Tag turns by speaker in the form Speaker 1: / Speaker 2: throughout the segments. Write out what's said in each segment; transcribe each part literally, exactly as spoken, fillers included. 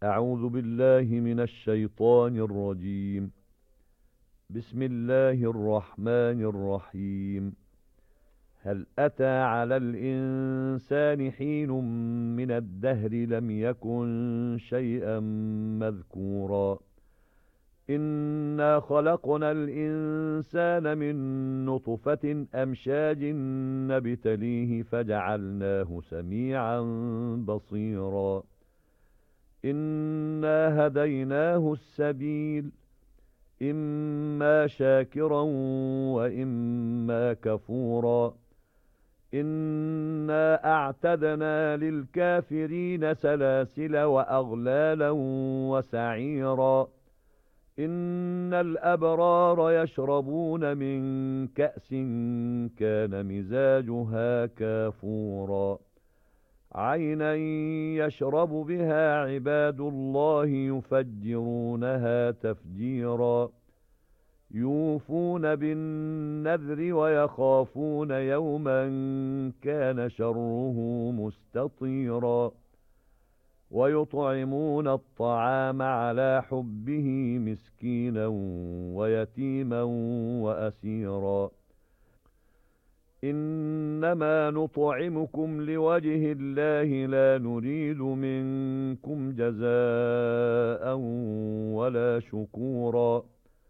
Speaker 1: أعوذ بالله من الشيطان الرجيم. بسم الله الرحمن الرحيم. هل أتى على الإنسان حين من الدهر لم يكن شيئا مذكورا إنا خلقنا الإنسان من نطفة أمشاج نبتليه فجعلناه سميعا بصيرا إنا هديناه السبيل إما شاكرا وإما كفورا إنا أعتدنا للكافرين سلاسل وأغلالا وسعيرا إن الأبرار يشربون من كأس كان مزاجها كافورا عينا يشرب بها عباد الله يفجرونها تفجيرا يوفون بالنذر ويخافون يوما كان شره مستطيرا ويطعمون الطعام على حبه مسكينا ويتيما وأسيرا إنما نطعمكم لوجه الله لا نريد منكم جزاء ولا شكورا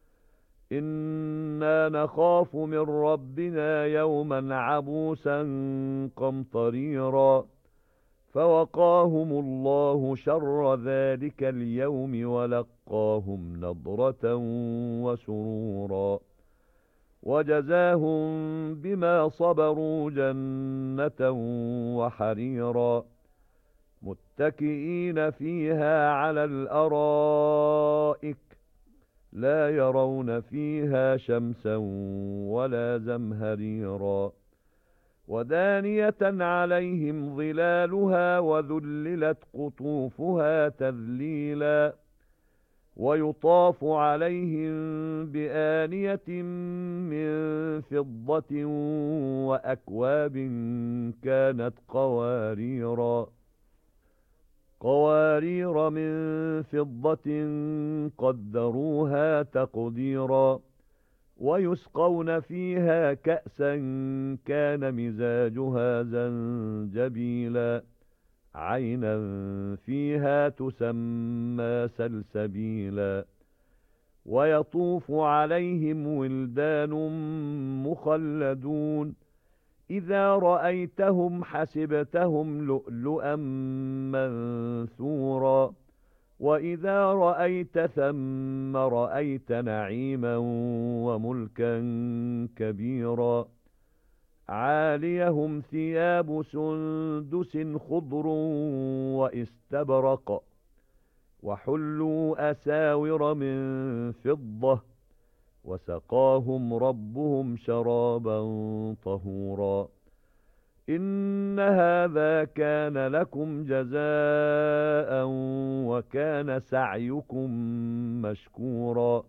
Speaker 1: إنا نخاف من ربنا يوما عبوسا قمطريرا فوقاهم الله شر ذلك اليوم ولقاهم نضرة وسرورا وجزاهم بما صبروا جنة وحريرا متكئين فيها على الأرائك لا يرون فيها شمسا ولا زمهريرا ودانية عليهم ظلالها وذللت قطوفها تذليلا ويطاف عليهم بآنية من فضة وأكواب كانت قواريرا قوارير من فضة قدروها تقديرا ويسقون فيها كأسا كان مزاجها زنجبيلا عينا فيها تسمى سلسبيلا ويطوف عليهم ولدان مخلدون إذا رأيتهم حسبتهم لؤلؤا منثورا وإذا رأيت ثم رأيت نعيما وملكا كبيرا عاليهم ثياب سندس خضر وإستبرق وحلوا أساور من فضة وسقاهم ربهم شرابا طهورا إن هذا كان لكم جزاء وكان سعيكم مشكورا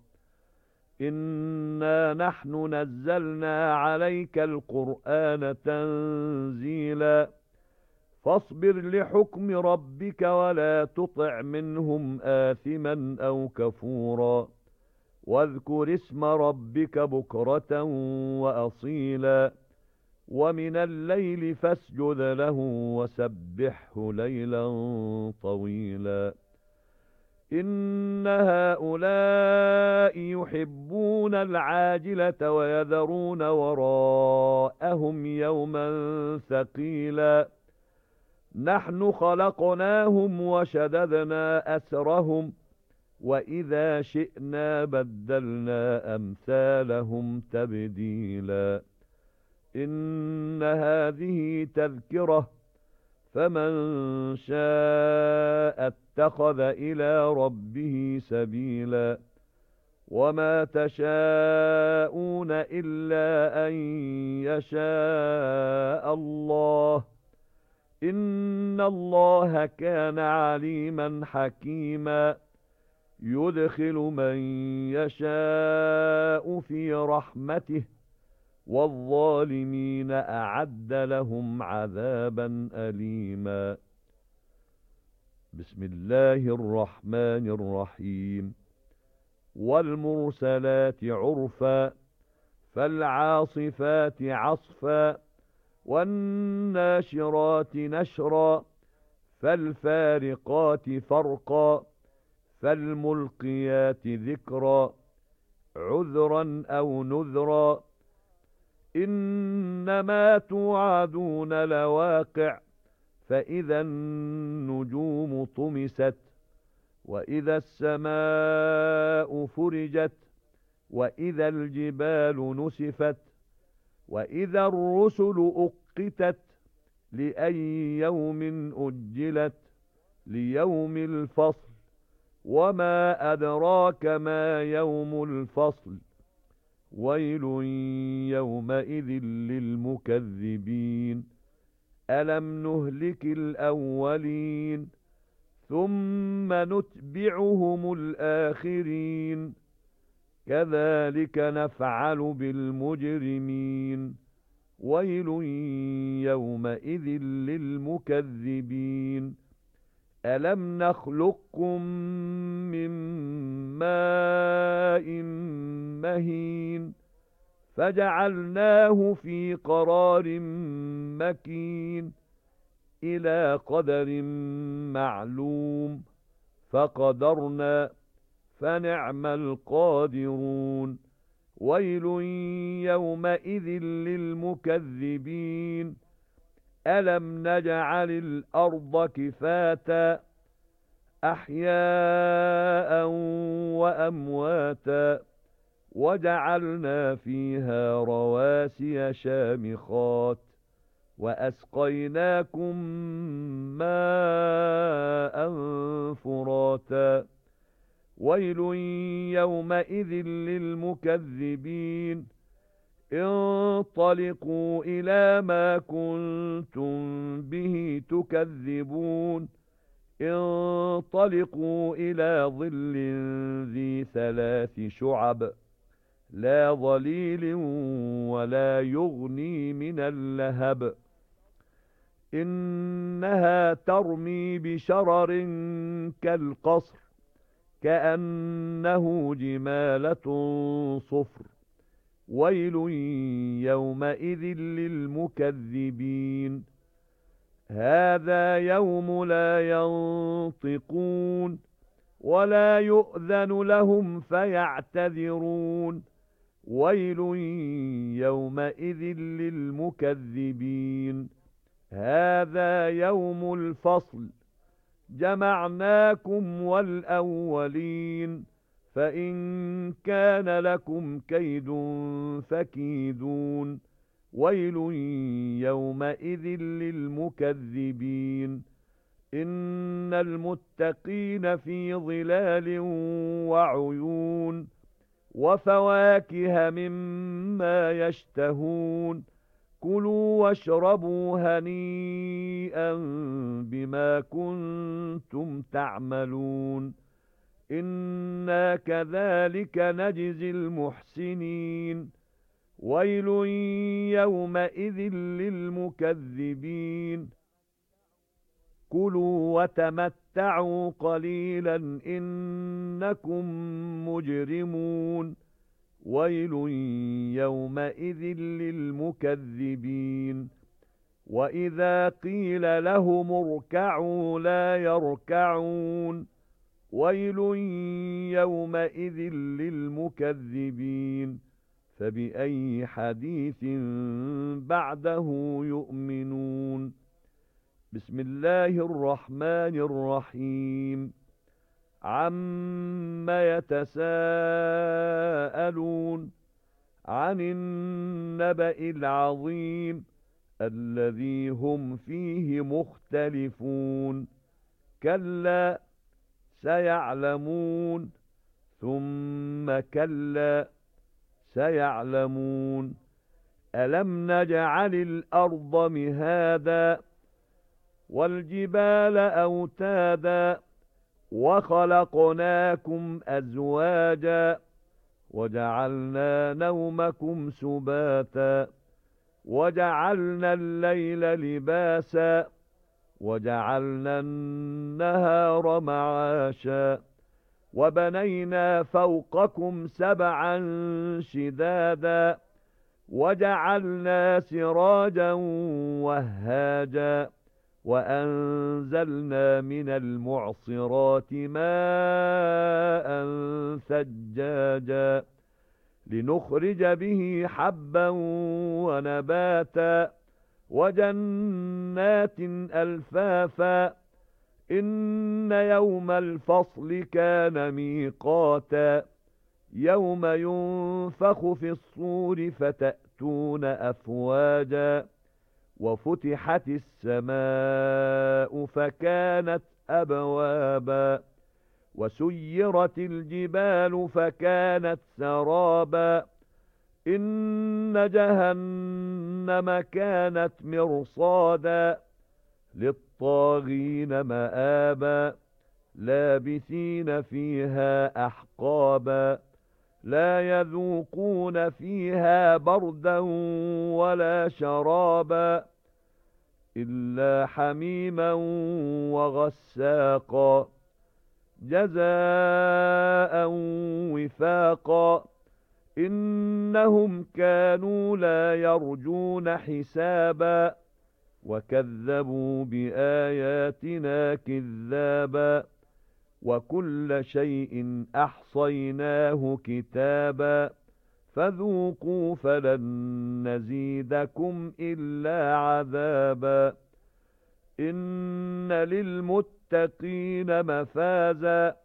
Speaker 1: إنا نحن نزلنا عليك القرآن تنزيلا فاصبر لحكم ربك ولا تطع منهم آثما أو كفورا واذكر اسم ربك بكرة وأصيلا ومن الليل فاسجد له وسبحه ليلا طويلا إن هؤلاء يحبون العاجلة ويذرون وراءهم يوما ثقيلا نحن خلقناهم وشددنا أسرهم وإذا شئنا بدلنا أمثالهم تبديلا إن هذه تذكرة فمن شاء اتخذ إلى ربه سبيلا وما تشاءون إلا أن يشاء الله إن الله كان عليما حكيما يدخل من يشاء في رحمته والظالمين أعد لهم عذابا أليما بسم الله الرحمن الرحيم والمرسلات عرفا فالعاصفات عصفا والناشرات نشرا فالفارقات فرقا فالملقيات ذكرا عذرا أو نذرا إنما توعدون لواقع فإذا النجوم طمست وإذا السماء فرجت وإذا الجبال نسفت وإذا الرسل أقتت لأي يوم أجلت ليوم الفصل وما أدراك ما يوم الفصل ويل يومئذ للمكذبين ألم نهلك الأولين ثم نتبعهم الآخرين كذلك نفعل بالمجرمين ويل يومئذ للمكذبين ألم نخلقكم من ماء مهين فجعلناه في قرار مكين إلى قدر معلوم فقدرنا فنعم القادرون ويل يومئذ للمكذبين ألم نجعل الأرض كفاتا أحياء وأمواتا وجعلنا فيها رواسي شامخات وأسقيناكم ماء فراتا ويل يومئذ للمكذبين انطلقوا إلى ما كنتم به تكذبون انطلقوا إلى ظل ذي ثلاث شعب لا ظليل ولا يغني من اللهب إنها ترمي بشرر كالقصر كأنه جمالة صفر ويل يومئذ للمكذبين هذا يوم لا ينطقون ولا يؤذن لهم فيعتذرون ويل يومئذ للمكذبين هذا يوم الفصل جمعناكم والأولين فإن كان لكم كيد فكيدون ويل يومئذ للمكذبين إن المتقين في ظلال وعيون وفواكه مما يشتهون كلوا واشربوا هنيئا بما كنتم تعملون إنا كذلك نجزي المحسنين ويل يومئذ للمكذبين كلوا وتمتعوا قليلا إنكم مجرمون ويل يومئذ للمكذبين وإذا قيل لهم اركعوا لا يركعون ويل يومئذ للمكذبين فبأي حديث بعده يؤمنون بسم الله الرحمن الرحيم عَمَّ يتساءلون عن النبأ العظيم الذي هم فيه مختلفون كلا سيعلمون ثم كلا سيعلمون ألم نجعل الأرض مهادا والجبال أوتادا وخلقناكم أزواجا وجعلنا نومكم سباتا وجعلنا الليل لباسا وجعلنا النهار معاشا وبنينا فوقكم سبعا شدادا وجعلنا سراجا وهاجا وأنزلنا من المعصرات ماء ثجاجا لنخرج به حبا ونباتا وجنات ألفافا إن يوم الفصل كان ميقاتا يوم ينفخ في الصور فتأتون أفواجا وفتحت السماء فكانت أبوابا وسيرت الجبال فكانت سرابا إن جهنم كانت مرصادا للطاغين مآبا لابثين فيها أحقابا لا يذوقون فيها بردا ولا شرابا إلا حميما وغساقا جزاء وفاقا إنهم كانوا لا يرجون حسابا وكذبوا بآياتنا كذابا وكل شيء أحصيناه كتابا فذوقوا فلن نزيدكم إلا عذابا إن للمتقين مفازا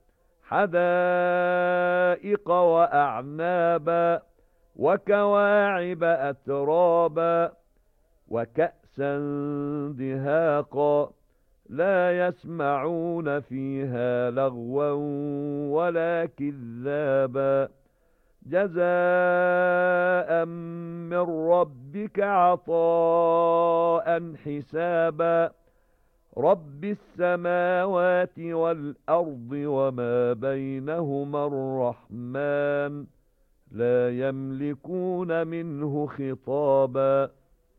Speaker 1: حدائق وأعنابا وكواعب أترابا وكأسا دهاقا لا يسمعون فيها لغوا ولا كذابا جزاء من ربك عطاء حسابا رب السماوات والأرض وما بينهما الرحمن لا يملكون منه خطابا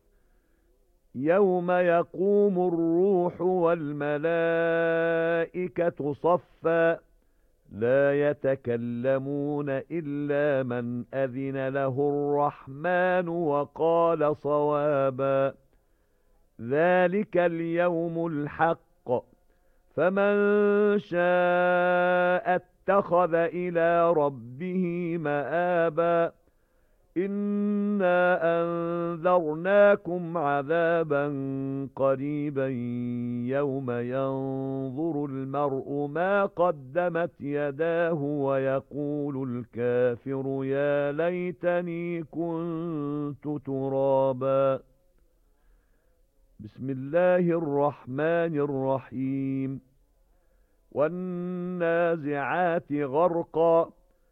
Speaker 1: يوم يقوم الروح والملائكة صفا لا يتكلمون إلا من أذن له الرحمن وقال صوابا ذلك اليوم الحق فمن شاء اتخذ إلى ربه مآبا إنا أنذرناكم عذابا قريبا يوم ينظر المرء ما قدمت يداه ويقول الكافر يا ليتني كنت ترابا بسم الله الرحمن الرحيم والنازعات غرقا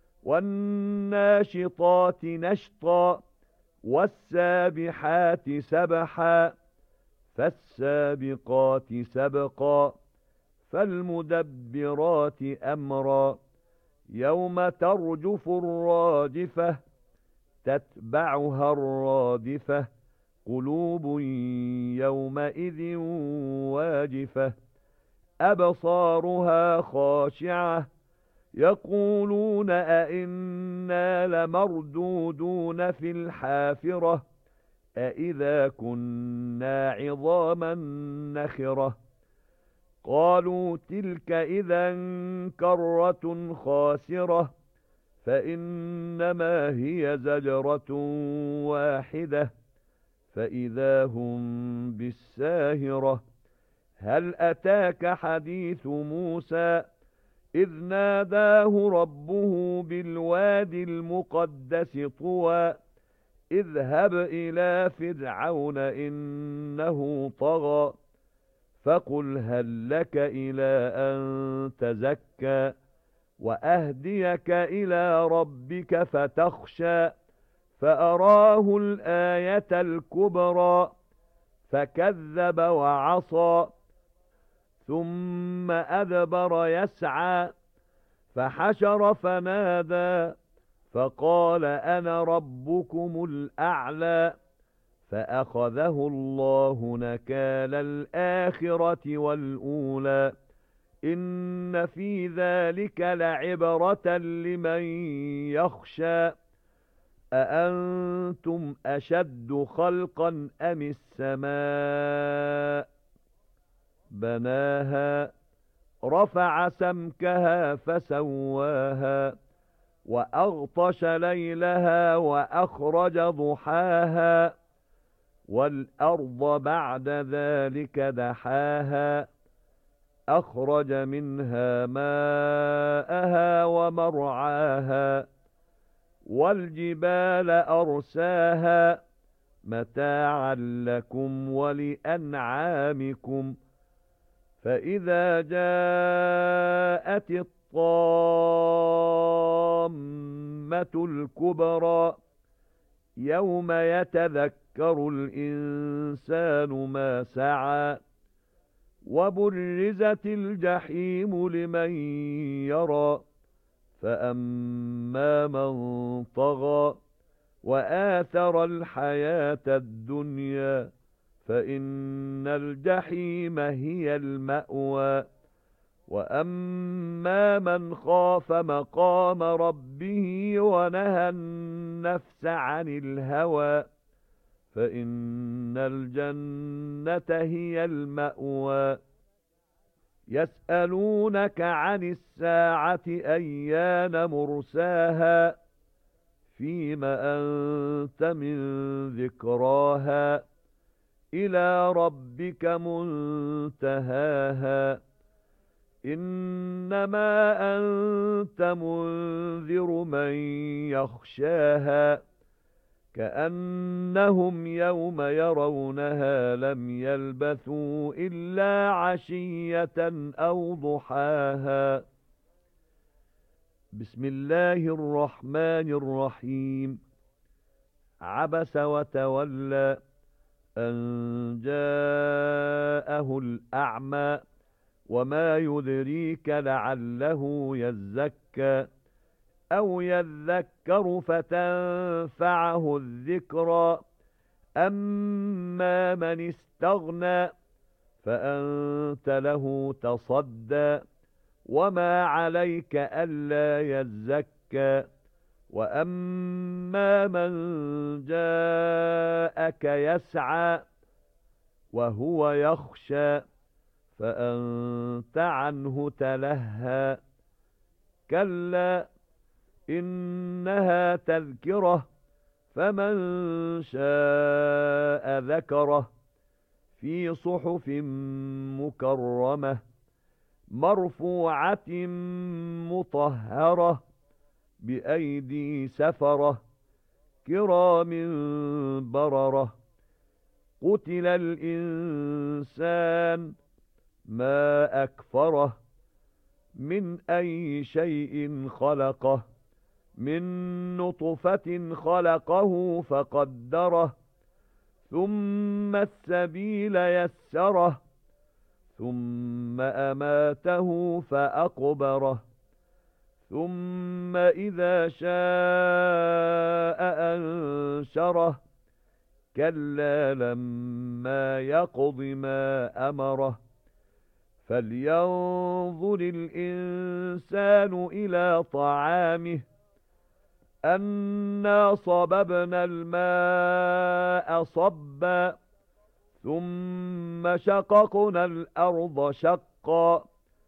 Speaker 1: والناشطات نشطا والسابحات سبحا فالسابقات سبقا فالمدبرات أمرا يوم ترجف الراجفة تتبعها الرادفة قلوب يومئذ واجفة أبصارها خاشعة يقولون أئنا لمردودون في الحافرة أئذا كنا عظاما نخرة قالوا تلك إذا كرة خاسرة فإنما هي زجرة واحدة فإذا هم بالساهرة هل أتاك حديث موسى إذ ناداه ربه بالوادي المقدس طوى اذهب إلى فرعون إنه طغى فقل هل لك إلى أن تزكى وأهديك إلى ربك فتخشى فأراه الآية الكبرى فكذب وعصى ثم أدبر يسعى فحشر فنادى فقال أنا ربكم الأعلى فأخذه الله نكال الآخرة والأولى إن في ذلك لعبرة لمن يخشى أأنتم أشد خلقا أم السماء بناها رفع سمكها فسواها وأغطش ليلها وأخرج ضحاها والأرض بعد ذلك دحاها أخرج منها ماءها ومرعاها والجبال أرساها متاعا لكم ولأنعامكم فإذا جاءت الطامة الكبرى يوم يتذكر الإنسان ما سعى وبرزت الجحيم لمن يرى فأما من طغى وآثر الحياة الدنيا فإن الجحيم هي المأوى وأما من خاف مقام ربه ونهى النفس عن الهوى فإن الجنة هي المأوى يسألونك عن الساعة أيان مرساها فيم أنت من ذكراها إلى ربك منتهاها إنما أنت منذر من يخشاها كأنهم يوم يرونها لم يلبثوا إلا عشية أو ضحاها بسم الله الرحمن الرحيم عبس وتولى أن جاءه الأعمى وما يدريك لعله يزكى أو يذكر فتنفعه الذكرى أما من استغنى فأنت له تصدى وما عليك ألا يزكى وأما من جاءك يسعى وهو يخشى فأنت عنه تلهى كلا إنها تذكرة فمن شاء ذكره في صحف مكرمة مرفوعة مطهرة بأيدي سفرة كرام بررة قتل الإنسان ما أكفره من أي شيء خلقه من نطفة خلقه فقدره ثم السبيل يسره ثم أماته فأقبره ثم إذا شاء أنشره كلا لما يقض ما أمره فلينظر الإنسان إلى طعامه أنا صببنا الماء صبا ثم شققنا الأرض شقا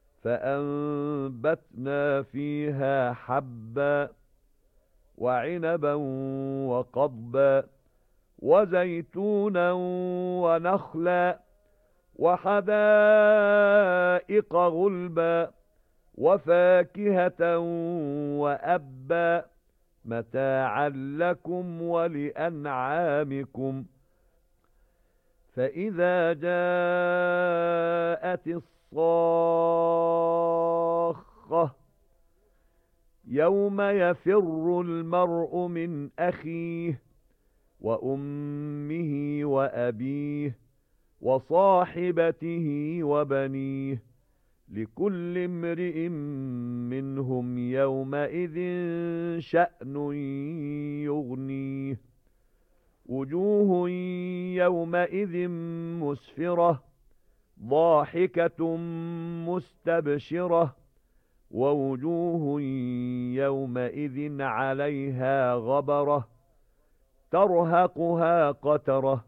Speaker 1: فأنبتنا فيها حبا وعنبا وقضبا وزيتونا ونخلا وحدائق غلبا وفاكهة وأبا متاعا لكم ولأنعامكم فإذا جاءت الصاخة يوم يفر المرء من أخيه وأمه وأبيه وصاحبته وبنيه لكل امرئ منهم يومئذ شأن يغنيه وجوه يومئذ مسفرة ضاحكة مستبشرة ووجوه يومئذ عليها غبرة ترهقها قترة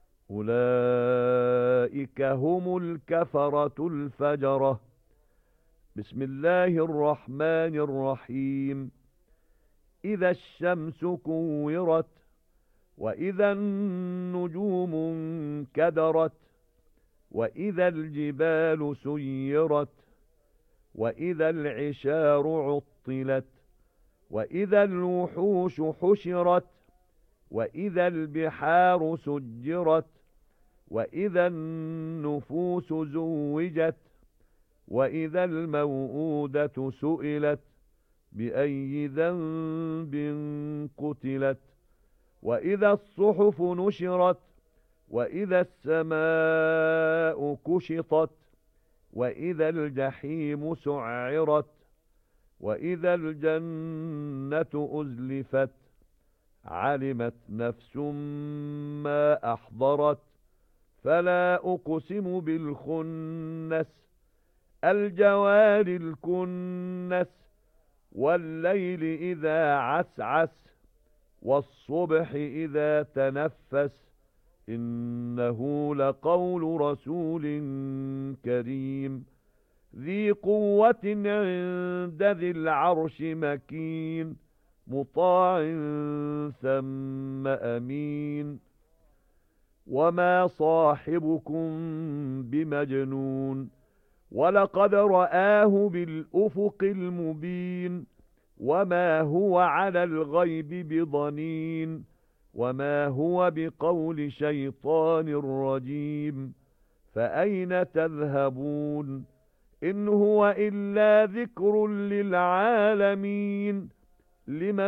Speaker 1: أولئك هم الكفرة الفجرة. بسم الله الرحمن الرحيم. إذا الشمس كورت وإذا النجوم انكدرت وإذا الجبال سيرت وإذا العشار عطلت وإذا الوحوش حشرت وإذا البحار سجرت وإذا النفوس زوجت وإذا الموءودة سئلت بأي ذنب قتلت وإذا الصحف نشرت وإذا السماء كشطت وإذا الجحيم سعرت وإذا الجنة أزلفت علمت نفس ما أحضرت فلا أقسم بالخنس الجوار الكنس والليل إذا عسعس والصبح إذا تنفس إنه لقول رسول كريم ذي قوة عند ذي العرش مكين مطاع ثم أمين وما صاحبكم بمجنون ولقد رآه بالأفق المبين وما هو على الغيب بضنين وما هو بقول شيطان رجيم فأين تذهبون إن هو إلا ذكر للعالمين لمن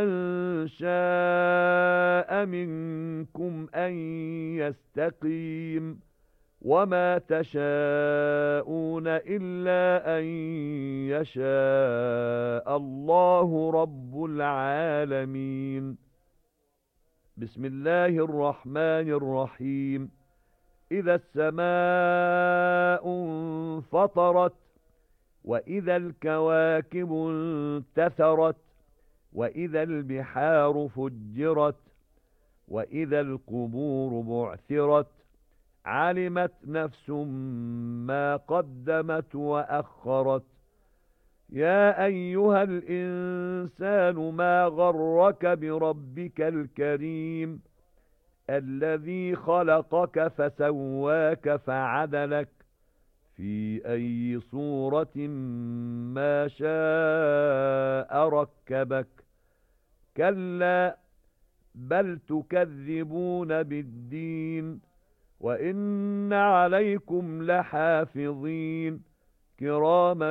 Speaker 1: شاء منكم أن يستقيم وما تشاءون إلا أن يشاء الله رب العالمين. بسم الله الرحمن الرحيم. إذا السماء انفطرت وإذا الكواكب انتثرت وإذا البحار فجرت وإذا القبور بعثرت علمت نفس ما قدمت وأخرت يا أيها الإنسان ما غرك بربك الكريم الذي خلقك فسواك فعدلك في أي صورة ما شاء ركبك كلا بل تكذبون بالدين وإن عليكم لحافظين كراما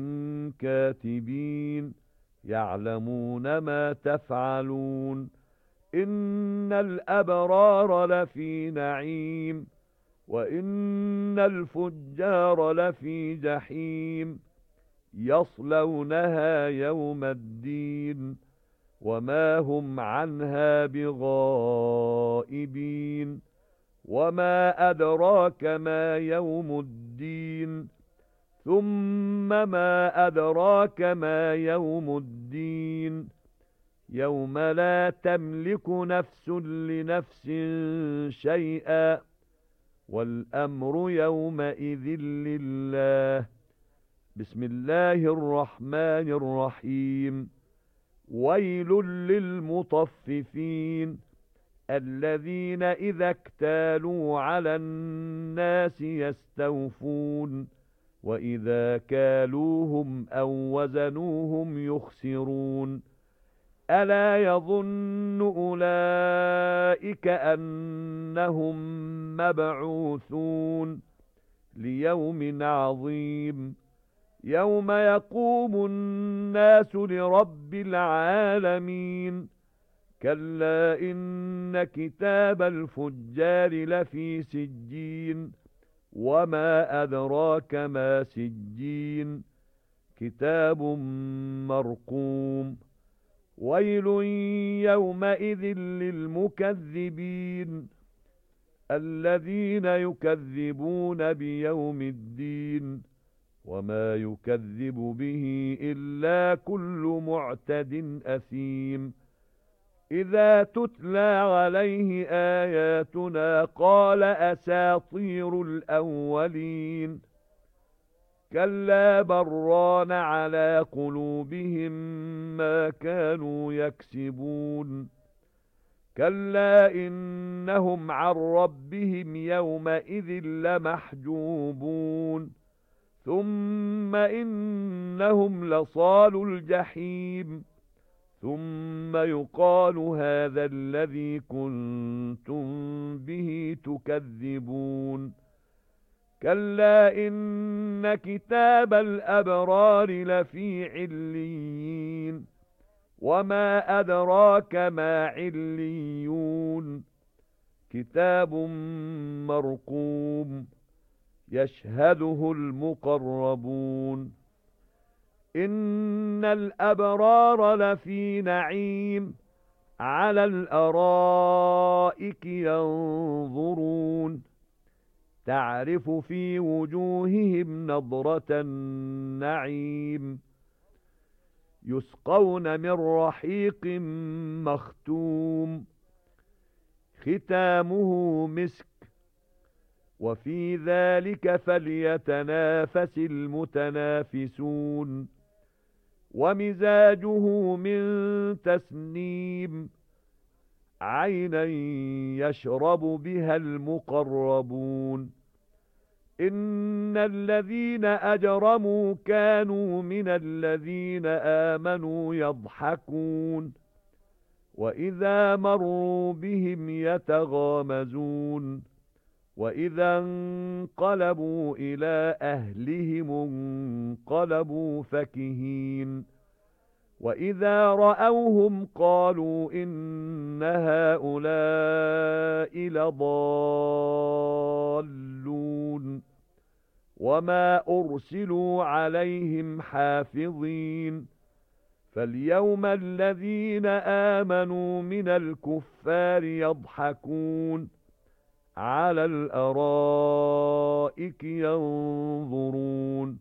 Speaker 1: كاتبين يعلمون ما تفعلون إن الأبرار لفي نعيم وإن الفجار لفي جحيم يصلونها يوم الدين وما هم عنها بغائبين وما أدراك ما يوم الدين ثم ما أدراك ما يوم الدين يوم لا تملك نفس لنفس شيئا والأمر يومئذ لله. بسم الله الرحمن الرحيم. ويل للمطففين الذين إذا اكتالوا على الناس يستوفون وإذا كالوهم أو وزنوهم يخسرون ألا يظن أولئك أنهم مبعوثون ليوم عظيم يوم يقوم الناس لرب العالمين كلا إن كتاب الفجار لفي سجين وما أدراك ما سجين كتاب مرقوم ويل يومئذ للمكذبين الذين يكذبون بيوم الدين وما يكذب به إلا كل معتد أثيم إذا تتلى عليه آياتنا قال أساطير الأولين كلا بران على قلوبهم ما كانوا يكسبون كلا إنهم عن ربهم يومئذ لمحجوبون ثم إنهم لصالوا الجحيم ثم يقال هذا الذي كنتم به تكذبون كلا إن كتاب الأبرار لفي عليين وما أدراك ما عليون كتاب مرقوم يشهده المقربون إن الأبرار لفي نعيم على الأرائك ينظرون تعرف في وجوههم نضرة النعيم يسقون من رحيق مختوم ختامه مسك وفي ذلك فليتنافس المتنافسون ومزاجه من تسنيم عينا يشرب بها المقربون إن الذين أجرموا كانوا من الذين آمنوا يضحكون وإذا مروا بهم يتغامزون وإذا انقلبوا إلى أهلهم انقلبوا فكهين وإذا رأوهم قالوا إن هؤلاء لضالون وما أرسلوا عليهم حافظين فاليوم الذين آمنوا من الكفار يضحكون على الأرائك ينظرون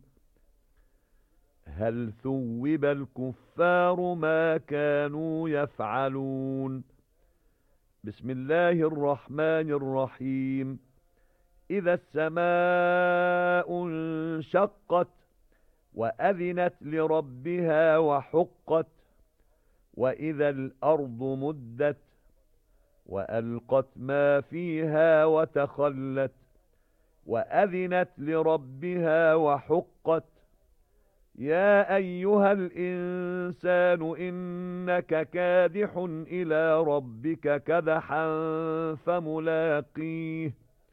Speaker 1: هل ثوب الكفار ما كانوا يفعلون بسم الله الرحمن الرحيم إذا السماء انشقت وأذنت لربها وحقت وإذا الأرض مدت وألقت ما فيها وتخلت وأذنت لربها وحقت يا أيها الإنسان إنك كادح إلى ربك كدحا فملاقيه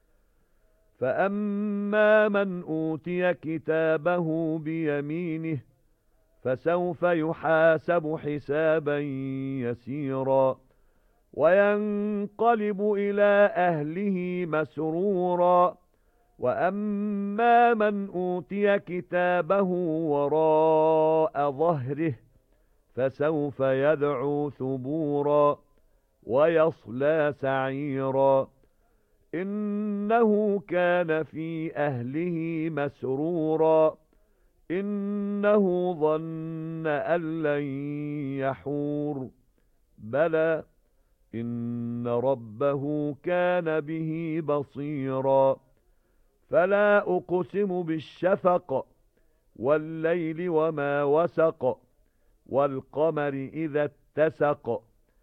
Speaker 1: فأما من أوتي كتابه بيمينه فسوف يحاسب حسابا يسيرا وينقلب إلى أهله مسرورا وأما من أوتي كتابه وراء ظهره فسوف يدعو ثبورا ويصلى سعيرا إنه كان في أهله مسرورا إنه ظن أن لن يحور بلى إن ربه كان به بصيرا فلا أقسم بالشفق والليل وما وسق والقمر إذا اتسق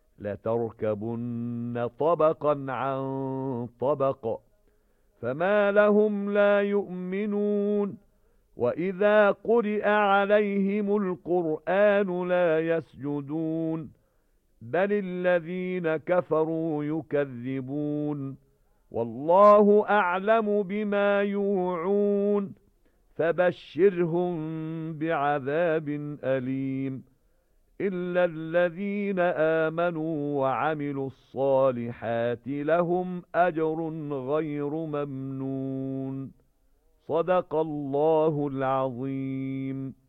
Speaker 1: لتركبن طبقا عن طبق فما لهم لا يؤمنون وإذا قرئ عليهم القرآن لا يسجدون بل الذين كفروا يكذبون والله أعلم بما يوعون فبشرهم بعذاب أليم إلا الذين آمنوا وعملوا الصالحات لهم أجر غير ممنون صدق الله العظيم.